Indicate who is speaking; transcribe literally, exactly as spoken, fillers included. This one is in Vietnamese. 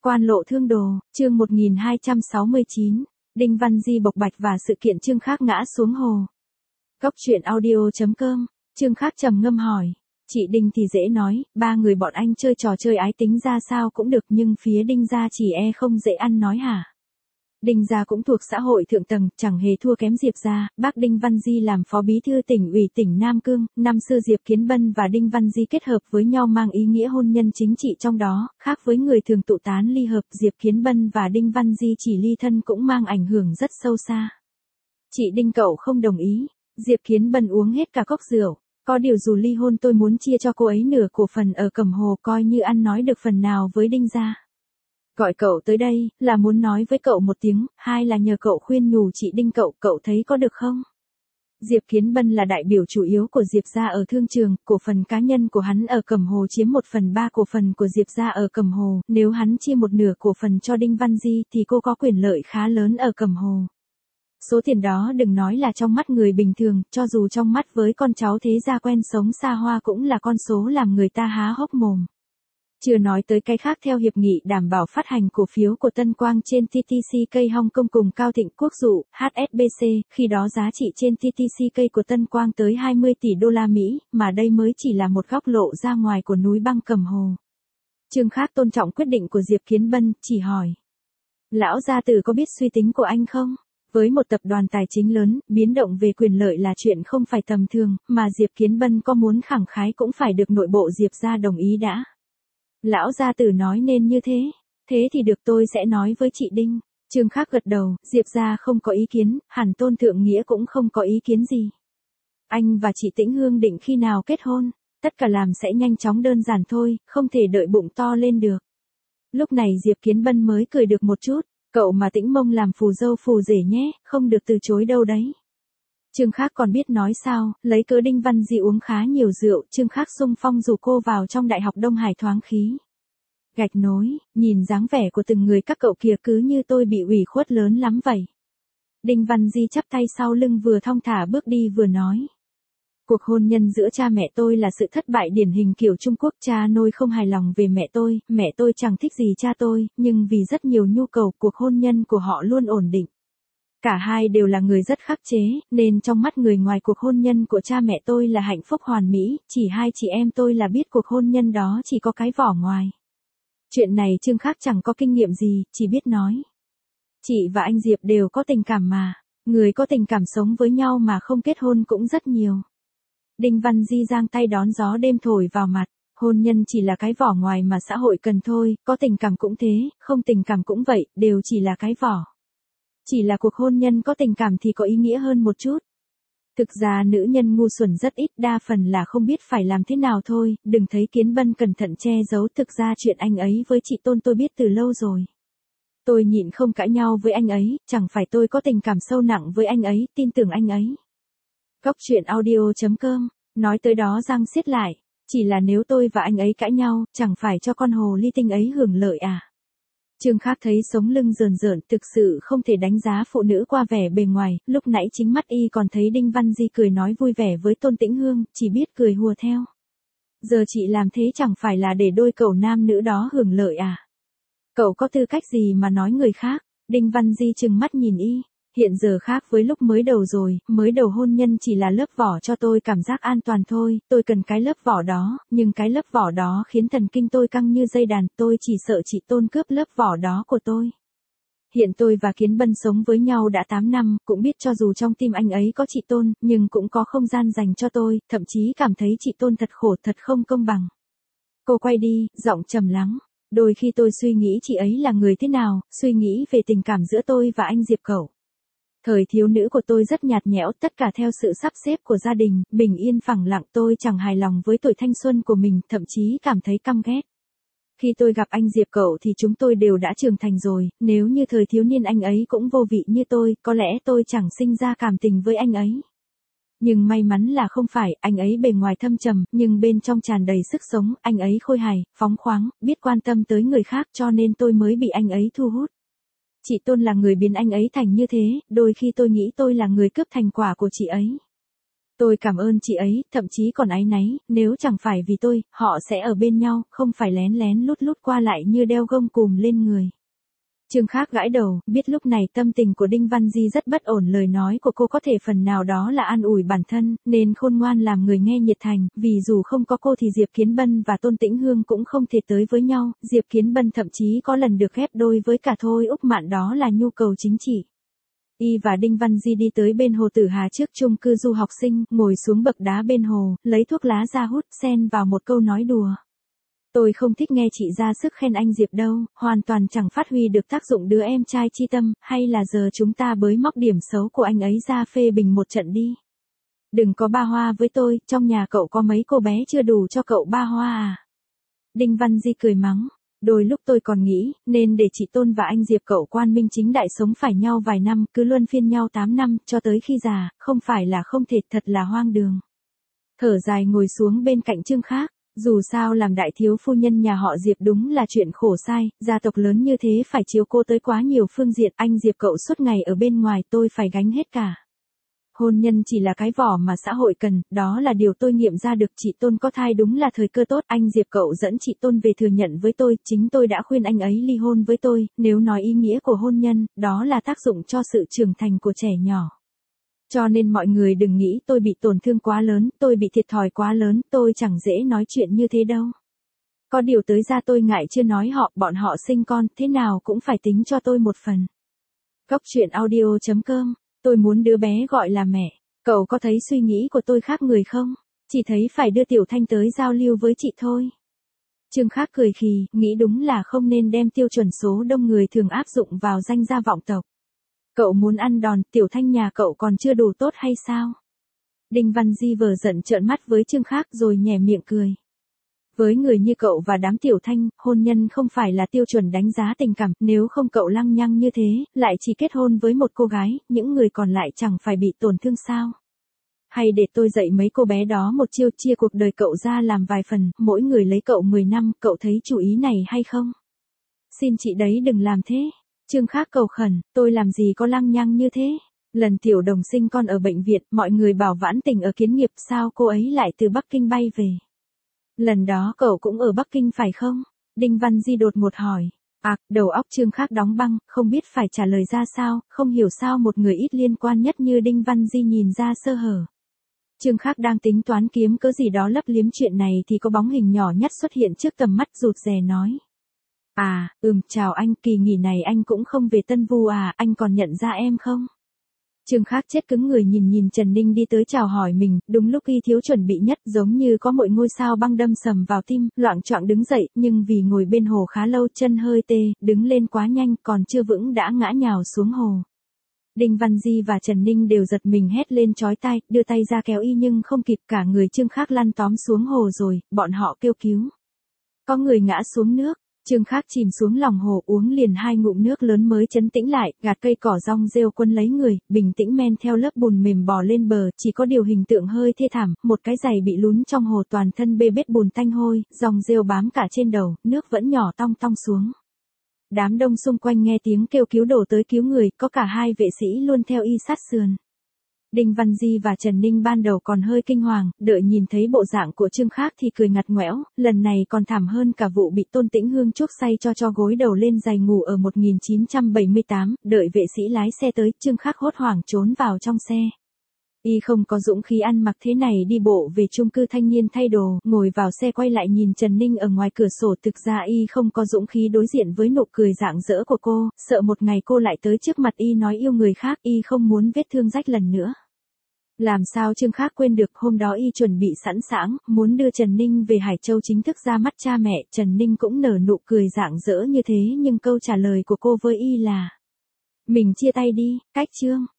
Speaker 1: Quan lộ thương đồ, chương một nghìn hai trăm sáu mươi chín, Đinh Văn Di bộc bạch và sự kiện Trương Khác ngã xuống hồ. Cốc truyện audio chấm com, Trương Khác trầm ngâm hỏi. Chị Đinh thì dễ nói, ba người bọn anh chơi trò chơi ái tính ra sao cũng được, nhưng phía Đinh gia chỉ e không dễ ăn nói hả? Đinh gia cũng thuộc xã hội thượng tầng, chẳng hề thua kém Diệp gia. Bác Đinh Văn Di làm phó bí thư tỉnh ủy tỉnh Nam Cương, năm xưa Diệp Kiến Bân và Đinh Văn Di kết hợp với nhau mang ý nghĩa hôn nhân chính trị trong đó, khác với người thường tụ tán ly hợp, Diệp Kiến Bân và Đinh Văn Di chỉ ly thân cũng mang ảnh hưởng rất sâu xa. Chị Đinh cậu không đồng ý, Diệp Kiến Bân uống hết cả cốc rượu, có điều dù ly hôn tôi muốn chia cho cô ấy nửa cổ phần ở Cẩm Hồ, coi như ăn nói được phần nào với Đinh gia. Gọi cậu tới đây, là muốn nói với cậu một tiếng, hai là nhờ cậu khuyên nhủ chị Đinh cậu, cậu thấy có được không? Diệp Kiến Bân là đại biểu chủ yếu của Diệp gia ở thương trường, cổ phần cá nhân của hắn ở Cẩm Hồ chiếm một phần ba cổ phần của Diệp gia ở Cẩm Hồ, nếu hắn chia một nửa cổ phần cho Đinh Văn Di thì cô có quyền lợi khá lớn ở Cẩm Hồ. Số tiền đó đừng nói là trong mắt người bình thường, cho dù trong mắt với con cháu thế gia quen sống xa hoa cũng là con số làm người ta há hốc mồm. Chưa nói tới cái khác, theo hiệp nghị đảm bảo phát hành cổ phiếu của Tân Quang trên tê tê xê ca Hong Kong cùng Cao Thịnh Quốc Dụ, hát ét bê xê, khi đó giá trị trên tê tê xê ca của Tân Quang tới hai mươi tỷ đô la Mỹ, mà đây mới chỉ là một góc lộ ra ngoài của núi băng Cẩm Hồ. Trương Khác tôn trọng quyết định của Diệp Kiến Bân, chỉ hỏi. Lão gia tử có biết suy tính của anh không? Với một tập đoàn tài chính lớn, biến động về quyền lợi là chuyện không phải tầm thường, mà Diệp Kiến Bân có muốn khẳng khái cũng phải được nội bộ Diệp gia đồng ý đã. Lão gia tử nói nên như thế, thế thì được, tôi sẽ nói với chị Đinh. Trương Khác gật đầu, Diệp gia không có ý kiến, hẳn Tôn Thượng Nghĩa cũng không có ý kiến gì. Anh và chị Tĩnh Hương định khi nào kết hôn? Tất cả làm sẽ nhanh chóng đơn giản thôi, không thể đợi bụng to lên được. Lúc này Diệp Kiến Bân mới cười được một chút, cậu mà Tĩnh Mông làm phù dâu phù rể nhé, không được từ chối đâu đấy. Trương Khác còn biết nói sao, lấy cớ Đinh Văn Di uống khá nhiều rượu, Trương Khác xung phong rủ cô vào trong Đại học Đông Hải thoáng khí. Gạch nối, nhìn dáng vẻ của từng người các cậu kìa, cứ như tôi bị ủy khuất lớn lắm vậy. Đinh Văn Di chắp tay sau lưng, vừa thong thả bước đi vừa nói. Cuộc hôn nhân giữa cha mẹ tôi là sự thất bại điển hình kiểu Trung Quốc, cha nôi không hài lòng về mẹ tôi, mẹ tôi chẳng thích gì cha tôi, nhưng vì rất nhiều nhu cầu, cuộc hôn nhân của họ luôn ổn định. Cả hai đều là người rất khắc chế, nên trong mắt người ngoài cuộc hôn nhân của cha mẹ tôi là hạnh phúc hoàn mỹ, chỉ hai chị em tôi là biết cuộc hôn nhân đó chỉ có cái vỏ ngoài. Chuyện này Trương Khác chẳng có kinh nghiệm gì, chỉ biết nói. Chị và anh Diệp đều có tình cảm mà, người có tình cảm sống với nhau mà không kết hôn cũng rất nhiều. Đinh Văn Di giang tay đón gió đêm thổi vào mặt, hôn nhân chỉ là cái vỏ ngoài mà xã hội cần thôi, có tình cảm cũng thế, không tình cảm cũng vậy, đều chỉ là cái vỏ. Chỉ là cuộc hôn nhân có tình cảm thì có ý nghĩa hơn một chút. Thực ra nữ nhân ngu xuẩn rất ít, đa phần là không biết phải làm thế nào thôi, đừng thấy Kiến Bân cẩn thận che giấu, thực ra chuyện anh ấy với chị Tôn tôi biết từ lâu rồi. Tôi nhịn không cãi nhau với anh ấy, chẳng phải tôi có tình cảm sâu nặng với anh ấy, tin tưởng anh ấy. Cốc truyện audio chấm com, nói tới đó răng siết lại, chỉ là nếu tôi và anh ấy cãi nhau, chẳng phải cho con hồ ly tinh ấy hưởng lợi à? Trương Khác thấy sống lưng rờn rợn, thực sự không thể đánh giá phụ nữ qua vẻ bề ngoài, lúc nãy chính mắt y còn thấy Đinh Văn Di cười nói vui vẻ với Tôn Tĩnh Hương, chỉ biết cười hùa theo. Giờ chị làm thế chẳng phải là để đôi cậu nam nữ đó hưởng lợi à? Cậu có tư cách gì mà nói người khác? Đinh Văn Di trừng mắt nhìn y. Hiện giờ khác với lúc mới đầu rồi, mới đầu hôn nhân chỉ là lớp vỏ cho tôi cảm giác an toàn thôi, tôi cần cái lớp vỏ đó, nhưng cái lớp vỏ đó khiến thần kinh tôi căng như dây đàn, tôi chỉ sợ chị Tôn cướp lớp vỏ đó của tôi. Hiện tôi và Kiến Bân sống với nhau đã tám năm, cũng biết cho dù trong tim anh ấy có chị Tôn, nhưng cũng có không gian dành cho tôi, thậm chí cảm thấy chị Tôn thật khổ, thật không công bằng. Cô quay đi, giọng trầm lắng. Đôi khi tôi suy nghĩ chị ấy là người thế nào, suy nghĩ về tình cảm giữa tôi và anh Diệp cậu. Thời thiếu nữ của tôi rất nhạt nhẽo, tất cả theo sự sắp xếp của gia đình, bình yên phẳng lặng, tôi chẳng hài lòng với tuổi thanh xuân của mình, thậm chí cảm thấy căm ghét. Khi tôi gặp anh Diệp cậu thì chúng tôi đều đã trưởng thành rồi, nếu như thời thiếu niên anh ấy cũng vô vị như tôi, có lẽ tôi chẳng sinh ra cảm tình với anh ấy. Nhưng may mắn là không phải, anh ấy bề ngoài thâm trầm, nhưng bên trong tràn đầy sức sống, anh ấy khôi hài, phóng khoáng, biết quan tâm tới người khác, cho nên tôi mới bị anh ấy thu hút. Chị Tôn là người biến anh ấy thành như thế, đôi khi tôi nghĩ tôi là người cướp thành quả của chị ấy. Tôi cảm ơn chị ấy, thậm chí còn áy náy, nếu chẳng phải vì tôi, họ sẽ ở bên nhau, không phải lén lén lút lút qua lại như đeo gông cùm lên người. Trương Khác gãi đầu, biết lúc này tâm tình của Đinh Văn Di rất bất ổn, lời nói của cô có thể phần nào đó là an ủi bản thân, nên khôn ngoan làm người nghe nhiệt thành, vì dù không có cô thì Diệp Kiến Bân và Tôn Tĩnh Hương cũng không thể tới với nhau, Diệp Kiến Bân thậm chí có lần được ghép đôi với cả Thôi Úc Mạn, đó là nhu cầu chính trị. Y và Đinh Văn Di đi tới bên hồ Tử Hà trước chung cư du học sinh, ngồi xuống bậc đá bên hồ, lấy thuốc lá ra hút, xen vào một câu nói đùa. Tôi không thích nghe chị ra sức khen anh Diệp đâu, hoàn toàn chẳng phát huy được tác dụng đứa em trai chi tâm, hay là giờ chúng ta bới móc điểm xấu của anh ấy ra phê bình một trận đi. Đừng có ba hoa với tôi, trong nhà cậu có mấy cô bé chưa đủ cho cậu ba hoa à? Đinh Văn Di cười mắng. Đôi lúc tôi còn nghĩ, nên để chị Tôn và anh Diệp cậu quan minh chính đại sống phải nhau vài năm, cứ luân phiên nhau tám năm, cho tới khi già, không phải là không thể, thật là hoang đường. Thở dài ngồi xuống bên cạnh Trương Khác, dù sao làm đại thiếu phu nhân nhà họ Diệp đúng là chuyện khổ sai, gia tộc lớn như thế phải chiếu cố tới quá nhiều phương diện, anh Diệp cậu suốt ngày ở bên ngoài tôi phải gánh hết cả. Hôn nhân chỉ là cái vỏ mà xã hội cần, đó là điều tôi nghiệm ra được. Chị Tôn có thai đúng là thời cơ tốt, anh Diệp cậu dẫn chị Tôn về thừa nhận với tôi, chính tôi đã khuyên anh ấy ly hôn với tôi, nếu nói ý nghĩa của hôn nhân, đó là tác dụng cho sự trưởng thành của trẻ nhỏ. Cho nên mọi người đừng nghĩ tôi bị tổn thương quá lớn, tôi bị thiệt thòi quá lớn, tôi chẳng dễ nói chuyện như thế đâu. Có điều tới ra tôi ngại chưa nói họ, bọn họ sinh con, thế nào cũng phải tính cho tôi một phần. Góc truyện audio chấm com. Tôi muốn đứa bé gọi là mẹ. Cậu có thấy suy nghĩ của tôi khác người không? Chỉ thấy phải đưa Tiểu Thanh tới giao lưu với chị thôi. Trương Khác cười khì, nghĩ đúng là không nên đem tiêu chuẩn số đông người thường áp dụng vào danh gia vọng tộc. Cậu muốn ăn đòn, Tiểu Thanh nhà cậu còn chưa đủ tốt hay sao? Đinh Văn Di vờ giận trợn mắt với Trương Khác rồi nhè miệng cười. Với người như cậu và đám Tiểu Thanh, hôn nhân không phải là tiêu chuẩn đánh giá tình cảm, nếu không cậu lăng nhăng như thế, lại chỉ kết hôn với một cô gái, những người còn lại chẳng phải bị tổn thương sao? Hay để tôi dạy mấy cô bé đó một chiêu, chia cuộc đời cậu ra làm vài phần, mỗi người lấy cậu mười năm, cậu thấy chủ ý này hay không? Xin chị đấy đừng làm thế. Trương Khác cầu khẩn, tôi làm gì có lăng nhăng như thế? Lần Tiểu Đồng sinh con ở bệnh viện, mọi người bảo Vãn Tình ở Kiến Nghiệp, sao cô ấy lại từ Bắc Kinh bay về? Lần đó cậu cũng ở Bắc Kinh phải không? Đinh Văn Di đột ngột hỏi. À, đầu óc Trương Khác đóng băng, không biết phải trả lời ra sao, không hiểu sao một người ít liên quan nhất như Đinh Văn Di nhìn ra sơ hở. Trương Khác đang tính toán kiếm cớ gì đó lấp liếm chuyện này thì có bóng hình nhỏ nhất xuất hiện trước tầm mắt, rụt rè nói. À, ừm, chào anh, kỳ nghỉ này anh cũng không về Tân Vu à, anh còn nhận ra em không? Trương Khác chết cứng người nhìn nhìn Trần Ninh đi tới chào hỏi mình, đúng lúc Y thiếu chuẩn bị nhất, giống như có một ngôi sao băng đâm sầm vào tim, loạng choạng đứng dậy, nhưng vì ngồi bên hồ khá lâu chân hơi tê, đứng lên quá nhanh, còn chưa vững đã ngã nhào xuống hồ. Đinh Văn Di và Trần Ninh đều giật mình hét lên chói tai, đưa tay ra kéo Y nhưng không kịp, cả người Trương Khác lăn tóm xuống hồ rồi, bọn họ kêu cứu. Có người ngã xuống nước. Trương Khác chìm xuống lòng hồ uống liền hai ngụm nước lớn mới trấn tĩnh lại, gạt cây cỏ rong rêu quân lấy người, bình tĩnh men theo lớp bùn mềm bò lên bờ, chỉ có điều hình tượng hơi thê thảm, một cái giày bị lún trong hồ toàn thân bê bết bùn tanh hôi, rong rêu bám cả trên đầu, nước vẫn nhỏ tong tong xuống. Đám đông xung quanh nghe tiếng kêu cứu đổ tới cứu người, có cả hai vệ sĩ luôn theo Y sát sườn. Đinh Văn Di và Trần Ninh ban đầu còn hơi kinh hoàng, đợi nhìn thấy bộ dạng của Trương Khác thì cười ngặt ngoẽo, lần này còn thảm hơn cả vụ bị Tôn Tĩnh Hương chuốc say cho cho gối đầu lên giày ngủ ở một nghìn chín trăm bảy mươi tám, đợi vệ sĩ lái xe tới, Trương Khác hốt hoảng trốn vào trong xe. Y không có dũng khí ăn mặc thế này đi bộ về chung cư thanh niên thay đồ, ngồi vào xe quay lại nhìn Trần Ninh ở ngoài cửa sổ, thực ra Y không có dũng khí đối diện với nụ cười rạng rỡ của cô, sợ một ngày cô lại tới trước mặt Y nói yêu người khác, Y không muốn vết thương rách lần nữa. Làm sao Trương Khác quên được, hôm đó Y chuẩn bị sẵn sàng, muốn đưa Trần Ninh về Hải Châu chính thức ra mắt cha mẹ, Trần Ninh cũng nở nụ cười rạng rỡ như thế nhưng câu trả lời của cô với Y là: mình chia tay đi, cách Trương.